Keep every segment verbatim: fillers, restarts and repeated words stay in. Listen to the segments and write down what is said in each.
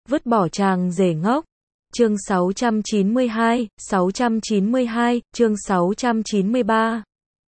vứt bỏ chàng rể ngốc. Chương sáu trăm chín mươi hai, sáu trăm chín mươi hai, chương sáu trăm chín mươi ba.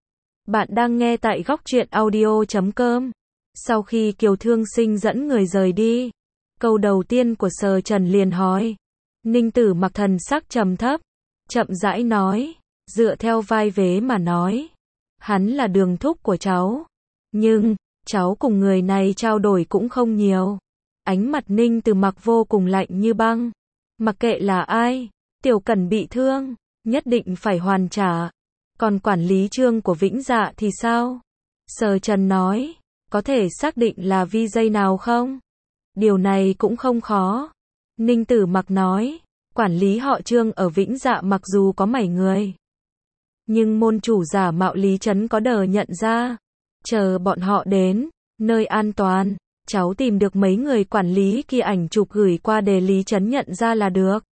Bạn đang nghe tại góc truyện audio chấm com. Sau khi Kiều Thương Sinh dẫn người rời đi, câu đầu tiên của Sở Trần liền hỏi. Ninh Tử Mặc thần sắc trầm thấp, chậm rãi nói, dựa theo vai vế mà nói, hắn là đường thúc của cháu, nhưng cháu cùng người này trao đổi cũng không nhiều. Ánh mặt Ninh Tử Mặc vô cùng lạnh như băng. Mặc kệ là ai, Tiểu Cẩn bị thương, nhất định phải hoàn trả. Còn quản lý Trương của Vĩnh Dạ thì sao? Sở Trần nói, có thể xác định là vi dây nào không? Điều này cũng không khó. Ninh Tử Mặc nói, quản lý họ Trương ở Vĩnh Dạ mặc dù có mảy người, nhưng môn chủ giả mạo Lý Trấn có đờ nhận ra. Chờ bọn họ đến nơi an toàn, cháu tìm được mấy người quản lý kia ảnh chụp gửi qua để Lý Trấn nhận ra là được.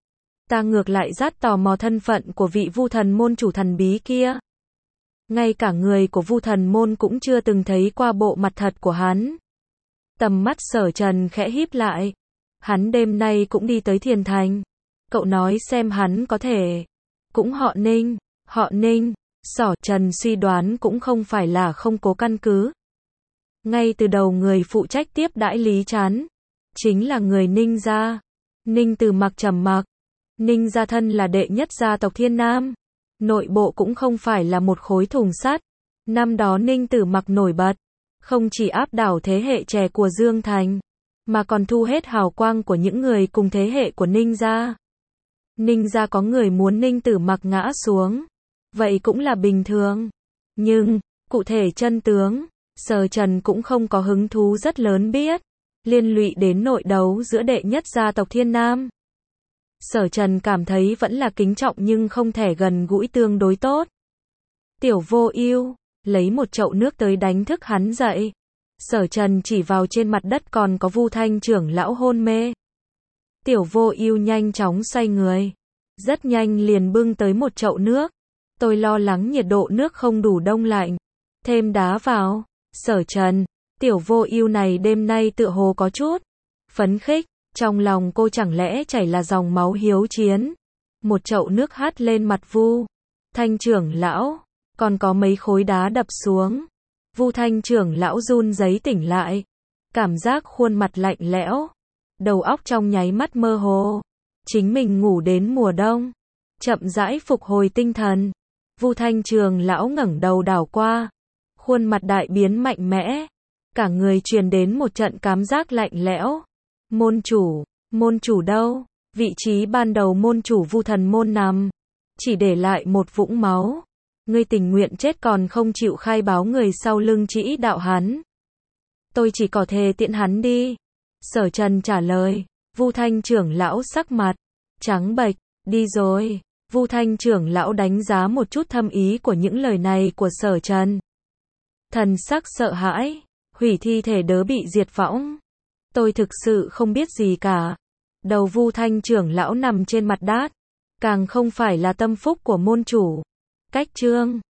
Ta ngược lại rất tò mò thân phận của vị Vu Thần môn chủ thần bí kia. Ngay cả người của Vu Thần môn cũng chưa từng thấy qua bộ mặt thật của hắn. Tầm mắt Sở Trần khẽ híp lại. Hắn đêm nay cũng đi tới Thiền Thành. Cậu nói xem hắn có thể cũng họ Ninh, họ Ninh. Sở Trần suy đoán cũng không phải là không có căn cứ. Ngay từ đầu người phụ trách tiếp đãi Lý Trấn chính là người Ninh gia. Ninh Tử Mặc trầm mặc. Ninh gia thân là đệ nhất gia tộc Thiên Nam, nội bộ cũng không phải là một khối thùng sắt. Năm đó Ninh Tử Mặc nổi bật, không chỉ áp đảo thế hệ trẻ của Dương Thành, mà còn thu hết hào quang của những người cùng thế hệ của Ninh gia. Ninh gia có người muốn Ninh Tử Mặc ngã xuống, vậy cũng là bình thường. Nhưng cụ thể chân tướng, Sở Trần cũng không có hứng thú rất lớn biết, liên lụy đến nội đấu giữa đệ nhất gia tộc Thiên Nam. Sở Trần cảm thấy vẫn là kính trọng nhưng không thể gần gũi tương đối tốt. Tiểu Vô Ưu lấy một chậu nước tới đánh thức hắn dậy. Sở Trần chỉ vào trên mặt đất còn có Vu Thanh trưởng lão hôn mê. Tiểu Vô Ưu nhanh chóng xoay người, rất nhanh liền bưng tới một chậu nước. Tôi lo lắng nhiệt độ nước không đủ đông lạnh, thêm đá vào. Sở Trần, Tiểu Vô Ưu này đêm nay tựa hồ có chút phấn khích, trong lòng cô chẳng lẽ chảy là dòng máu hiếu chiến. Một chậu nước hắt lên mặt Vu Thanh trưởng lão, còn có mấy khối đá đập xuống. Vu Thanh trưởng lão run rẩy tỉnh lại, cảm giác khuôn mặt lạnh lẽo, đầu óc trong nháy mắt mơ hồ. Chính mình ngủ đến mùa đông, chậm rãi phục hồi tinh thần. Vu Thanh trưởng lão ngẩng đầu đảo qua, khuôn mặt đại biến mạnh mẽ, cả người truyền đến một trận cảm giác lạnh lẽo. Môn chủ, môn chủ đâu? Vị trí ban đầu môn chủ Vu Thần môn nằm, chỉ để lại một vũng máu. Ngươi tình nguyện chết còn không chịu khai báo người sau lưng chỉ đạo hắn. Tôi chỉ có thể tiễn hắn đi. Sở Trần trả lời. Vu Thanh trưởng lão sắc mặt trắng bệch, đi rồi. Vu Thanh trưởng lão đánh giá một chút thâm ý của những lời này của Sở Trần. Thần sắc sợ hãi, hủy thi thể đớ bị diệt võng. Tôi thực sự không biết gì cả. Đầu Vu Thanh trưởng lão nằm trên mặt đát, càng không phải là tâm phúc của môn chủ. Cách chương